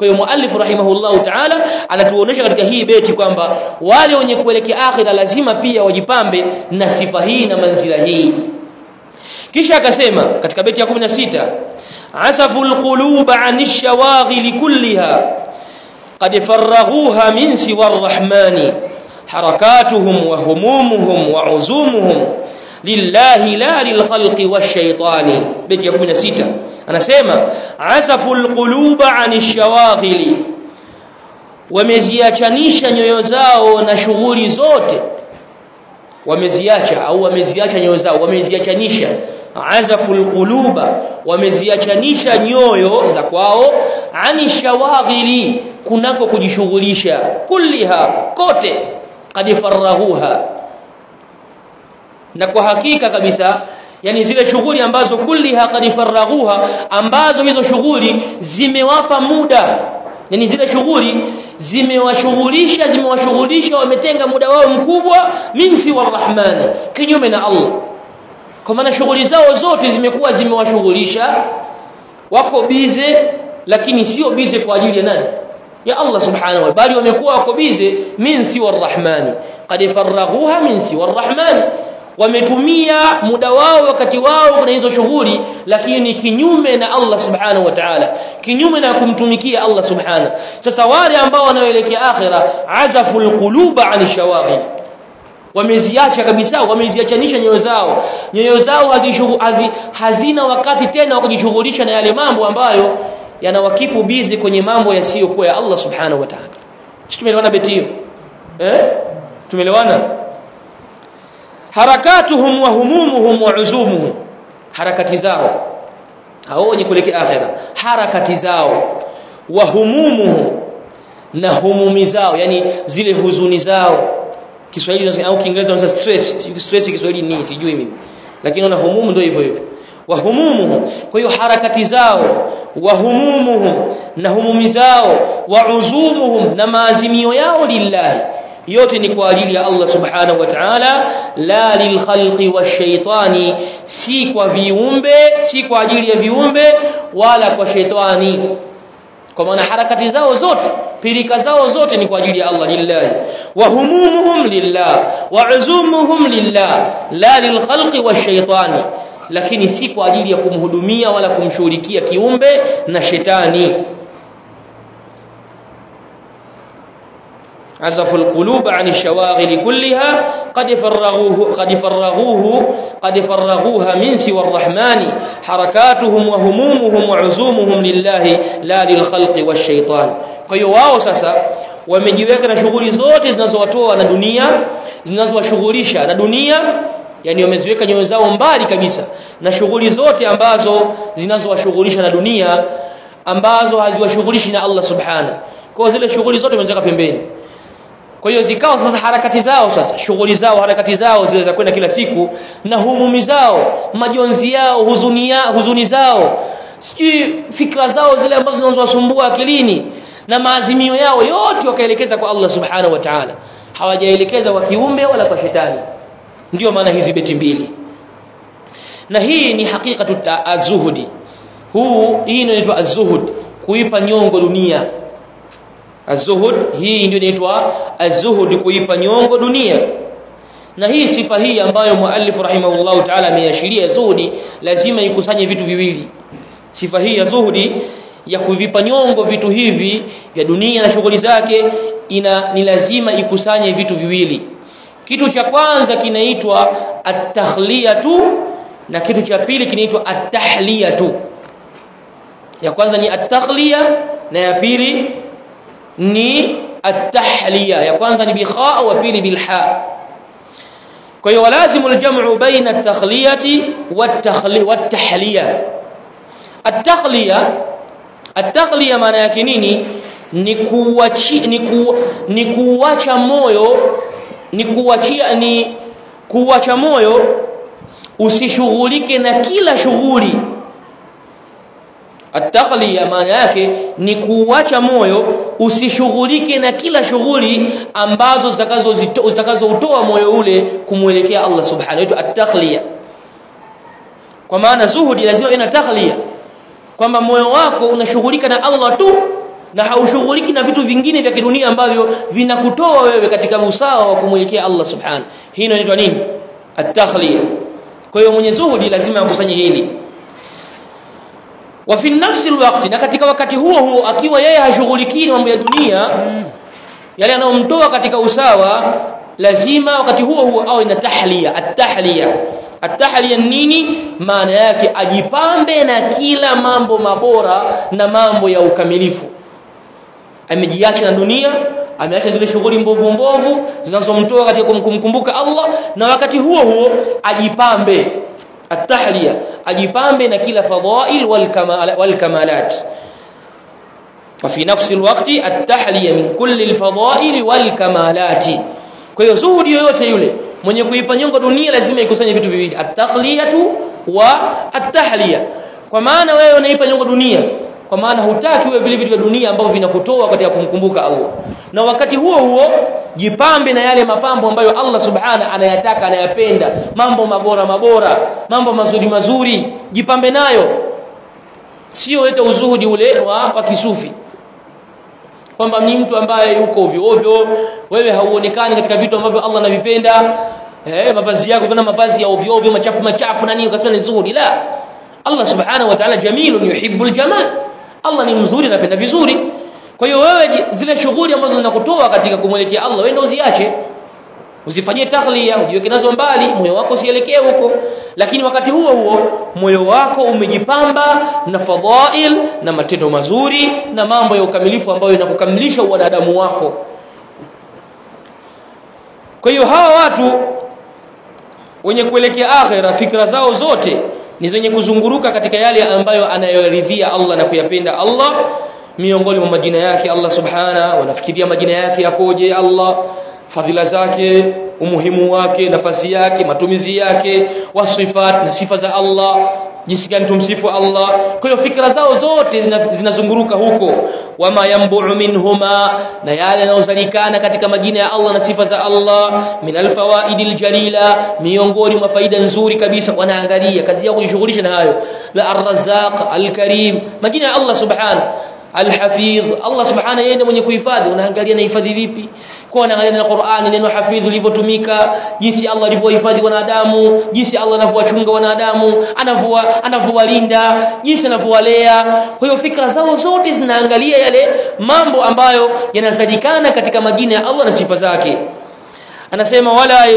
Kwa hiyo muallif rahimahullahu ta'ala anatuonesha katika hii beti kwamba wale wenye kuelekea akhira lazima pia wajipambe na sifa hii na manzila hii. Kisha akasema katika beti ya 16, asaful qulub 'anish shawaghil kulliha qad faraghuha min siwa ar-rahmani harakatuhum wa humumuhum wa uzumuhum lillahi la lilkhalqi wash-shaytani. Beti ya 16 anasema asaful quluba 'anish shawaghili, wameziachanisha nyoyo zao na shughuli zote. Wameziacha au wameziacha nyoyo zao, wameziachanisha. Azaful quluba, wameziachanisha nyoyo za kwao, 'anish shawaghili, kunako kujishughulisha, kulliha, kote, qad faraghuha, na kwa hakika kabisa yani zile shughuli ambazo kulliha qad faraghuha, ambazo hizo shughuli zimewapa muda, yani zile shughuli zimewashughulisha wametenga muda wao mkubwa min siwa ar-rahmani, kinyume na Allah. Kwa maana shughuli zao zote zimekuwa zimewashughulisha, wako bize, lakini sio bize kwa ajili ya nani? Ya Allah subhanahu wa ta'ala, bali wamekuwa wako bize min siwa ar-rahmani, qad faraghuha min siwa ar-rahmani, wametumia muda wao wakati wao kuna hizo shughuli, lakini kinyume na Allah subhanahu wa ta'ala, kinyume na kumtumikia Allah subhanahu. Sasa wale ambao wanaoelekea akhira, azaful quluba 'anish shawaghil, wameziacha kabisa, wameziachanisha nyoyo zao hazina wakati tena wa kujishughulisha na yale mambo ambayo yanawakipu bizi kwenye mambo yasiyokuwa ya Allah subhanahu wa ta'ala. Tumeelewana beti hiyo? Tumeelewana? Harakatuhum wa humumuhum wa uzumuhum, harakati zao hao wenye kuelekea akhira, harakati zao, wa humumuhum, na humumi zao, yani zile huzuni zao. Kiswahili au Kiingereza wanasema stress Kiswahili ni sijui mimi, lakini na humumu ndio hivyo hivyo, wa humumuhum. Kwa hiyo harakati zao, wa humumuhum, na humumi zao, wa uzumuhum, na maazimio yao lillahi, yote ni kwa ajili ya Allah subhanahu wa ta'ala, la lilkhalqi wash-shaytani, si kwa viumbe, si kwa ajili ya viumbe wala kwa shetani. Kwa maana harakati zao zote, pilika zao zote ni kwa ajili ya Allah lillahi, wa humumuhum lillah, wa uzumuhum lillah, la lilkhalqi wash-shaytani, lakini si kwa ajili ya kumhudumia wala kumshughulikia kiumbe na shetani. عزف القلوب عن الشواغل كلها قد فرغوها من سوى الرحمن حركاتهم وهمومهم وعزومهم لله لا للخلق والشيطان. Kwa hiyo wao sasa wamejiweka na shughuli zote zinazowatoa na dunia, zinazowashughulisha na dunia, yani wameziweka nyoyo zao mbali kabisa na shughuli zote ambazo zinazowashughulisha na dunia, ambazo haziwashughulishi na Allah subhanahu. Kwa zile shughuli zote wameziweka pembeni. Kwa hiyo zikao sasa harakati zao, sasa shughuli zao, harakati zao zile za kwenda kila siku, na humumi zao, majonzi yao, huzuni zao, sijui fikra zao zile ambazo zinazowasumbua akilini, na maazimio yao yote wakaelekeza kwa Allah subhanahu wa ta'ala, hawajaelekeza kwa kiumbe wala kwa shetani. Ndio maana hizi beti mbili, na hii ni hakikatu az-zuhudi. Hii inaitwa az-zuhud, kuipa nyongo dunia. Az-zuhud hii ndio inaitwa az-zuhud, kuipa nyongo dunia. Na hii sifa hii ambayo muallif rahimahullah ta'ala ameashiria zuhudi, lazima ikusanye vitu viwili. Sifa hii ya zuhudi ya kuvipa nyongo vitu hivi vya dunia na shughuli zake, ni lazima ikusanye vitu viwili. Kitu cha kwanza kinaitwa at-takhliyatu, na kitu cha pili kinaitwa at-tahliyatu. Ya kwanza ni at-takhliya na ya pili ni at-tahliya. Ya kwanza ni bi kha wa pili bil ha. Kwa hiyo lazimu al-jam'u baina at-takhliyati wat-tahliya. At-takhliya maana yake nini? Ni kuacha moyo, kuacha moyo usishughulike na kila shughuli. At-takhliya maana yake ni kuacha moyo usishughulike na kila shughuli ambazo zitakazoutoa moyo ule kumuelekea Allah subhanahu. At-takhliya kwa maana zuhudi lazima ina takhliya, kwamba moyo wako unashughulika na Allah tu, na haushughuliki na vitu vingine vya kidunia ambavyo vinakutoa wewe katika usawa wa kumwelekea Allah subhanahu. Hii inaitwa nini? At-takhliya. Kwa hiyo mwenye zuhudi lazima akusanye hili. Wa fi nafsi alwaqti, na katika wakati huo huo akiwa yeye hashughulikii mambo ya dunia yale yanayomtoa katika usawa, lazima wakati huo huo awe na tahliya. At-tahliya nini? Maana yake ajipambe na kila mambo mabora na mambo ya ukamilifu. Amejiacha na dunia, ameacha zile shughuli mbovu zinazomtoa katika kumkumbuka Allah, na wakati huo huo ajipambe. At-tahliya, ajipambe na kila fadhail wal kamalat. Wa fi nafsi alwaqti at-tahliya min kulli al-fadhail wal kamalat. Kwa hiyo zuhudi yoyote yule mwenye kuipa nyongo dunia lazima ikusanye vitu viwili, at-taqliyatu wa at-tahliya. Kwa maana wewe unaipa nyongo dunia, kwa maana hutaki wewe vile vitu vya dunia ambavyo vinakutoa katika kumkumbuka Allah, na wakati huo huo jipambe na yale mapambo ambayo Allah subhanahu anayataka, anayapenda, mambo mabora, mambo mazuri, jipambe nayo. Sio leta uzuhudi ule wa kisufi kwamba ni mtu ambaye yuko ovyo, wewe hauonekani katika vitu ambavyo Allah anavipenda. Mavazi yako kuna mavazi ya ovyo machafu na nini, ukasema ni zuhudi. La, Allah subhanahu wa ta'ala jamilun yuhibbul jamal. Allah ni mzuri, anapenda vizuri. Kwa hiyo wewe zile shughuli ambazo zinakutoa katika kumwelekea Allah, wewe ndio uziache. Usifanyie takhliya, ujiweke nazo mbali, moyo wako usielekee huko. Lakini wakati huo huo moyo wako umejipamba na fadhail na matendo mazuri na mambo ya ukamilifu ambayo yanakukamilisha wanadamu wako. Kwa hiyo hawa watu wenye kuelekea akhera, fikra zao zote ni zenye kuzunguruka katika yale ambayo anayoridhia Allah na kuyapenda Allah. Miongoni mwa majina yake Allah subhanahu, wanafikiria majina yake yakoje Allah, fadhila zake, umuhimu wake, nafasi yake, matumizi yake, wasifat na sifa za Allah, jinsi gani tumsifu Allah. Kwa hiyo fikra zao zote zinazunguruka huko. Wama yanbu'u minhuma, na yale yanayozalikana katika majina ya Allah na sifa za Allah, min alfawaidil jalila, miongoni mwa faida nzuri kabisa. Wanaangalia, kazi yao kujishughulisha na hayo. La ar-razzaq, al-karim, majina ya Allah subhanahu. Al-hafidh, Allah subhanahu yeye ndiye mwenye kuhifadhi. Unaangalia na hifadhi vipi? Kwa unaangalia na Qur'ani neno hafidh lilivyotumika, jinsi Allah alivyohifadhi wanadamu, jinsi Allah anavyowachunga wanadamu, anavyowalinda, jinsi anavyowalea. Kwa hiyo fikra zao zote zinaangalia yale mambo ambayo yanasadikana katika majina ya Allah na sifa zake. Anasema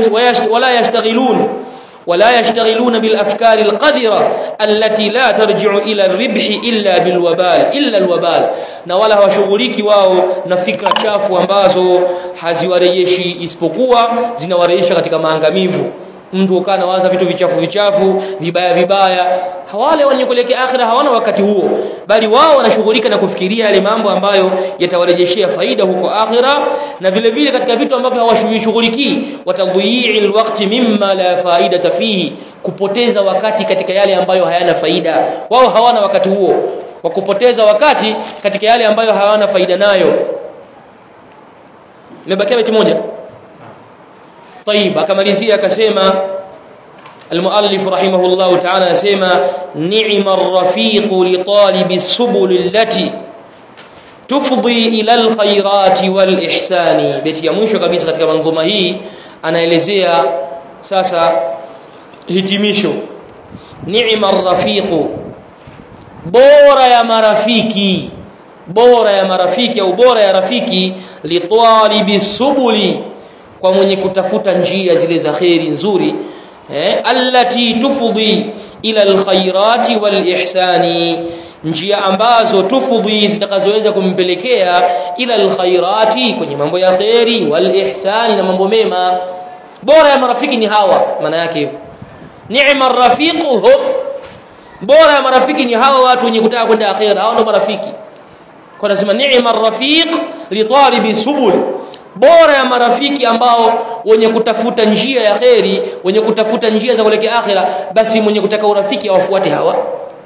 ولا يشتغلون بالافكار القذره التي لا ترجع الى الربح الا الوبال. Na wala hawashughuliki wao na fikra chafu ambazo haziwarejeshi isipokuwa zinawarejesha katika maangamivu. Mtu ukana waza vitu vichafu vibaya, hawale wenye kuelekea akhira hawana wakati huo, bali wao wanashughulika na kufikiria yale mambo ambayo yatawarejeshea faida huko akhira. Na vile vile katika vitu ambavyo hawashughulikii, watadhi'il waqti mimma la faidata fihi, kupoteza wakati katika yale ambayo hayana faida. Wao hawana wakati huo wa kupoteza wakati katika yale ambayo hawana faida nayo. Nimebakia beti moja. طيب, akamalizia akasema المؤلف رحمه الله تعالى asema ni'ma ar-rafiq li talib as-subul allati tufdi ila al-khairat wal-ihsani. Beti ya mwisho kabisa katika manzuma hii anaelezea sasa hitimisho. Ni'ma ar-rafiq, bora ya marafiki au bora ya rafiki, li talib as-subuli, kwa mwenye kutafuta njia zile za khairi nzuri, allati tufdi ila alkhairati walihsani, njia ambazo tufdi zitakazoweza kumpelekea ila alkhairati, kwenye mambo ya khairi, walihsani, na mambo mema. Bora ya marafiki ni hawa, maana yake hivyo. Ni'ma ar-rafiqu, bora ya marafiki ni hawa watu wenye kutaka kwenda akhira, hao ndio marafiki. Kwa nasema ni'ma ar-rafiq li talibi subul, bora ya marafiki ambao wenye kutafuta njia ya khairi, wenye kutafuta njia za kuelekea akhira, basi mwenye kutaka urafiki awafuate hawa.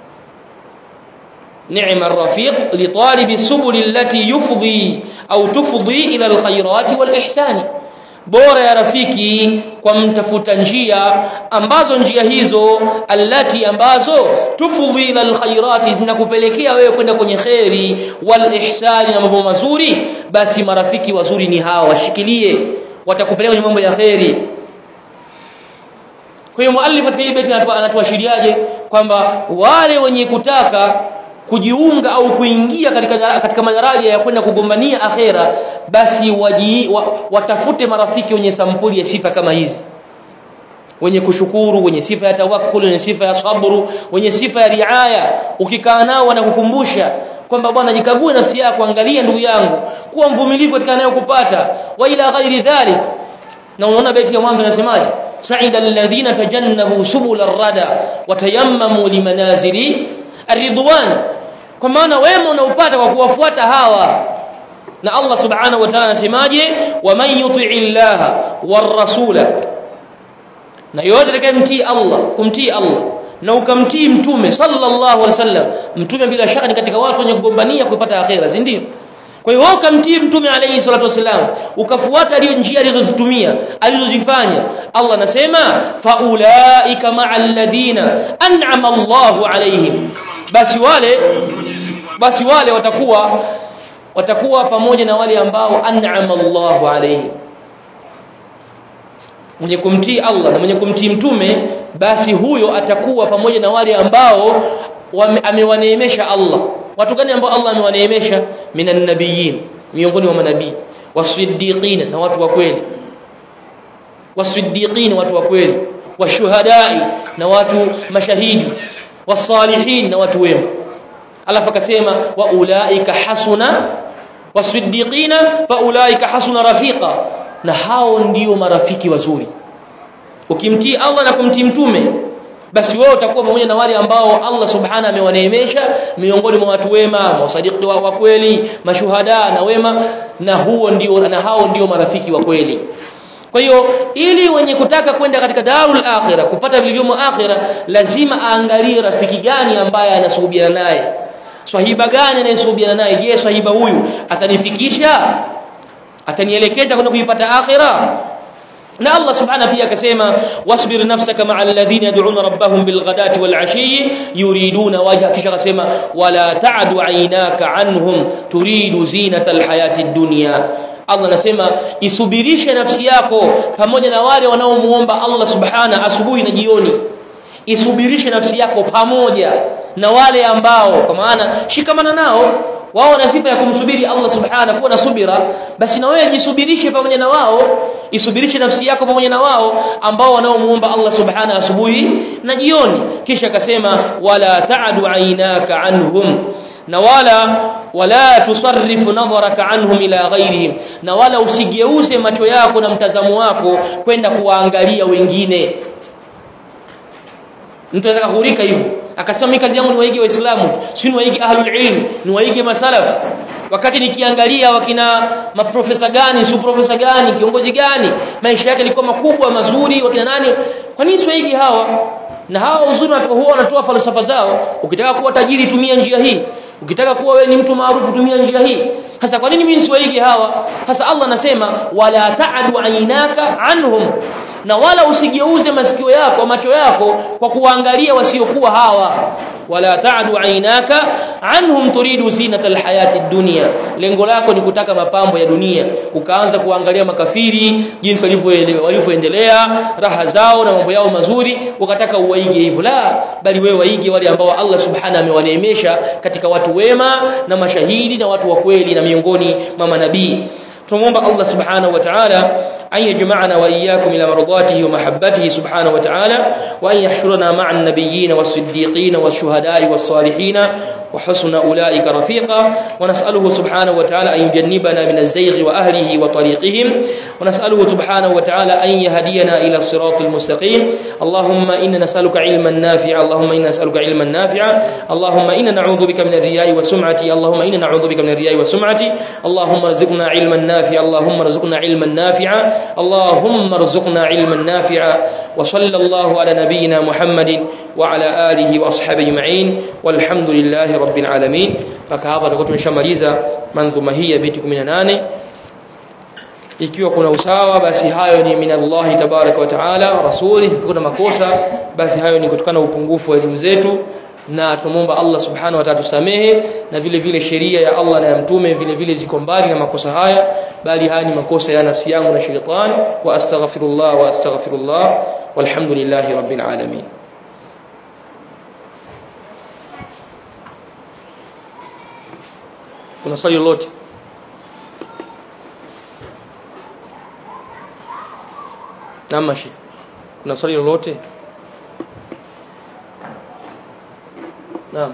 Ni'ma ar-rafiq li talibi subul allati yufdi au tufdi ila al-khairati wal ihsani, bora ya rafiki kwa mtafuta njia ambazo njia hizo allati ambazo tufudhi ila alkhairati, zinakupelekea wewe kwenda kwenye khairi wal ihsani na mambo mazuri, basi marafiki wazuri ni hawa, washikilie, watakupeleka kwenye mambo ya khairi. Kwa hiyo muallif katika hii beti anatuashiriaje kwamba wale wenye kutaka kujiunga au kuingia katika madaraja ya kwenda kugombania akhera, basi watafute marafiki wenye sampuli ya sifa kama hizi, wenye kushukuru, wenye sifa ya tawakkul, wenye sifa ya sabru, wenye sifa ya riaya. Ukikaa nao wanakukumbusha kwamba bwana, jikague nafsi yako, angalia ndugu yangu, kuwa mvumilivu katika yanayokupata, wa ila ghairi dhalik. Na unaona beti ya mwanzo inasemaje? Sa'ida alladhina tajannabu subul ar-rada wa tayammamu limanazili ar-ridwan, kwa maana wema unaupata kwa kuwafuata hawa. Na Allah subhanahu wa ta'ala anasemaje? Wa man yuti'i Allah war rasula, na yote atakayemtii Allah, kumtii Allah na ukamtii mtume sallallahu alaihi wasallam, mtume bila shaka ni katika watu wenye kugombania kupata akhera, si ndio? Kwa hiyo ukamtii mtume alayhi salatu wasallam, ukafuata ile njia alizozitumia, alizozifanya, Allah anasema faulaika ma'al ladhina an'ama Allahu alayhim, basi wale watakuwa pamoja na wale ambao an'ama Allahu alayhim. Mwenye kumtii Allah na mwenye kumtii mtume, basi huyo atakuwa pamoja na wale ambao amewaneemesha Allah. Watu gani ambao Allah amewaneemesha? Minan nabiyyin, miongoni mwa manabii, wasiddiqina, na watu wa kweli, wasiddiqina, watu wa kweli, washuhadai, na watu mashahidi, wasalihin, na watu wema. Alafu akasema wa ulaika hasuna, wasiddiqina fa ulaika hasuna rafiqa, na hao ndio marafiki wazuri. Ukimtii Allah na kumtii mtume, basi wewe utakuwa pamoja na wale ambao Allah subhanahu amewaneemesha miongoni mwa watu wema, wasadiqi wa kweli, mashuhada na wema, na hao ndio marafiki wa kweli. Kwa hiyo ili wenye kutaka kwenda katika darul akhirah, kupata vilivyomo akhirah, lazima aangalie rafiki gani ambaye anasuhubiana naye, swahiba gani anayesuhubiana naye. Je, swahiba huyu atanifikisha, atanielekeza kwenda kuipata akhirah? Na Allah subhanahu pia akasema wasbir nafsaka ma'al ladhina yad'una rabbahum bil ghadati wal 'ashiyyi yuriduna wajha, kisha akasema wala ta'du 'aynaka anhum turidu zinatal hayatid dunya. Allah anasema isubirishe nafsi yako pamoja na wale wanaomuomba Allah subhanahu asubuhi na jioni. Isubirishe nafsi yako pamoja na wale ambao, kwa maana shikamana nao, wao na sifa ya kumsubiri Allah subhanahu, kuwa na subira, basi na wewe jisubirishe pamoja na wao, isubirishe nafsi yako pamoja na wao ambao wanaomuomba Allah subhanahu asubuhi na jioni. Kisha akasema wala ta'du 'aynaka anhum, na wala tusarrifu nadharaka anhum ila ghayrihim, na wala usigeuze macho yako na mtazamo wako kwenda kuwaangalia wengine. Mtu anataka kuhurika hivyo, akasema mimi kazi yangu ni waige waislamu, si ni waige ahlul ilm, ni waige masalaf. Wakati nikiangalia wakina maprofesa gani, su profesa gani, kiongozi gani, maisha yake yalikuwa makubwa mazuri, wakina nani, kwa nini siwaige hawa? Na hawa uzuri huwa wanatoa falsafa zao. Ukitaka kuwa tajiri tumia njia hii, ukitaka kuwa wewe ni mtu maarufu tumia njia hii. Sasa kwa nini mimi siwaige hawa? Sasa Allah anasema wala ta'du 'aynaka anhum, na wala usigeuze masikio yako, macho yako kwa kuangalia wasiokuwa hawa. Wala ta'du 'aynaka anhum turidu zinatal hayatid dunya, lengo lako ni kutaka mapambo ya dunia, ukaanza kuangalia makafiri jinsi walivyoendelea, raha zao na mambo yao mazuri, ukataka uwaige hivyo. La, bali wewe waige wale ambao Allah subhanahu amewaneemesha katika watu wema na mashahidi na watu wa kweli na miongoni mwa manabii. Tunaomba Allah subhanahu wa ta'ala أن يجمعنا وإياكم إلى مرضاته ومحبته سبحانه وتعالى، وأن يحشرنا مع النبيين والصديقين والشهداء والصالحين وحسن أولئك رفيقا. ونسأله سبحانه وتعالى أن يجنبنا من الزيغ وأهله وطريقهم، ونسأله سبحانه وتعالى أن يهدينا إلى الصراط المستقيم. اللهم إنا نسألك علما نافعا، اللهم إنا نسألك علما نافعا، اللهم إنا نعوذ بك من الرياء والسمعة، اللهم إنا نعوذ بك من الرياء والسمعة، اللهم ارزقنا علما نافعا، اللهم ارزقنا علما نافعا، اللهم ارزقنا علما نافعا. وصلى الله على نبينا محمد وعلى آله وأصحابه أجمعين، والحمد لله رب العالمين. Mpaka hapa tutakuwa tumeshamaliza manzuma hii ya beti 18. ikiwa kuna usawa basi hayo ni min Allah tabaraka wa taala rasuli. Kuna makosa basi hayo ni kutokana na upungufu wa elimu zetu, na tunamuomba Allah subhanahu wa ta'ala tusamehe. Na vile vile sheria ya Allah na ya mtume vile vile ziko mbali na makosa haya, bali haya ni makosa ya nafsi yangu na shetani. Wa astaghfirullah walhamdulillahi rabbil alamin. Kuna swali lolote? Namashi, kuna swali lolote? Naam.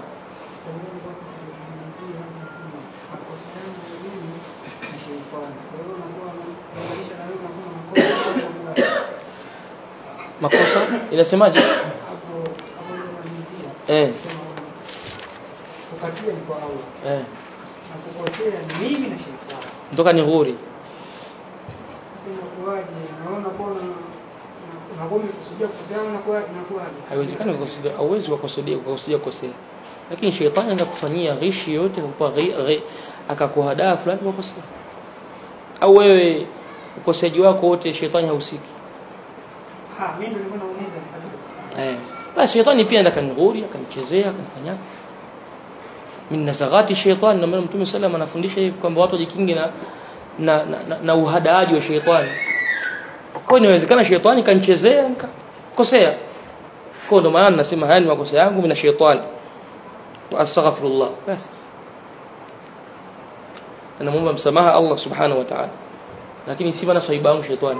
Makosa inasemaje? Kupatia ni kwa Allah. Na kukosea ni mimi na shetani. Ndoka ni ghuri. Sasa inakuwaje? Naona bona unagomi kusudia kukosea na inakuwaje? Haiwezekani kukusudia, hauwezi kukusudia kukosea. Lakini shetani anaenda kufanyia ghishi yote, kukupa akakuhadaa fulani kukosea. Au wewe ukoseaji wako wote shetani hahusiki. Mimi ndio nilikuwa nauliza. Basi shetani pia anataka niguri, akanichezea, akanifanya. Min nasagati shaytan, na Mtume sallam anafundisha hivi kwamba watu wajikinge na uhadaaji wa shetani. Kwa inawezekana shetani kanichezea nikakosea. Kwa ndo maana nasema haya ni makosa yangu mimi na shetani. Wa astaghfirullah. Bas. Namuomba msamaha Allah subhanahu wa ta'ala. Lakini si bana saiba yangu shetani.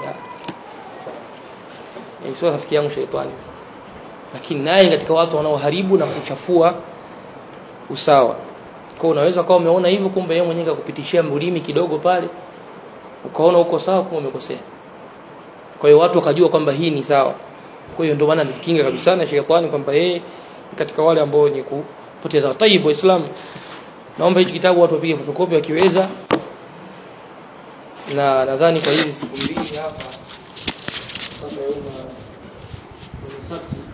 Sio rafiki yangu shetani. Lakini naye katika watu wanaoharibu na kuchafua usawa. Kwa unaweza kama umeona hivyo, kumbe yeye mwenyewe akakupitishia mlimi kidogo pale, ukaona uko sawa, kumbe umekosea. Kwa hiyo watu wakajua kwamba hii ni sawa. Kwa hiyo ndio maana nikinga kabisa na shetani kwamba yeye katika wale ambao wenye kupoteza taibu Waislamu. Naomba hichi kitabu watu wapige fotokopi wakiweza, na nadhani kwa hizi siku mbili hapa sasa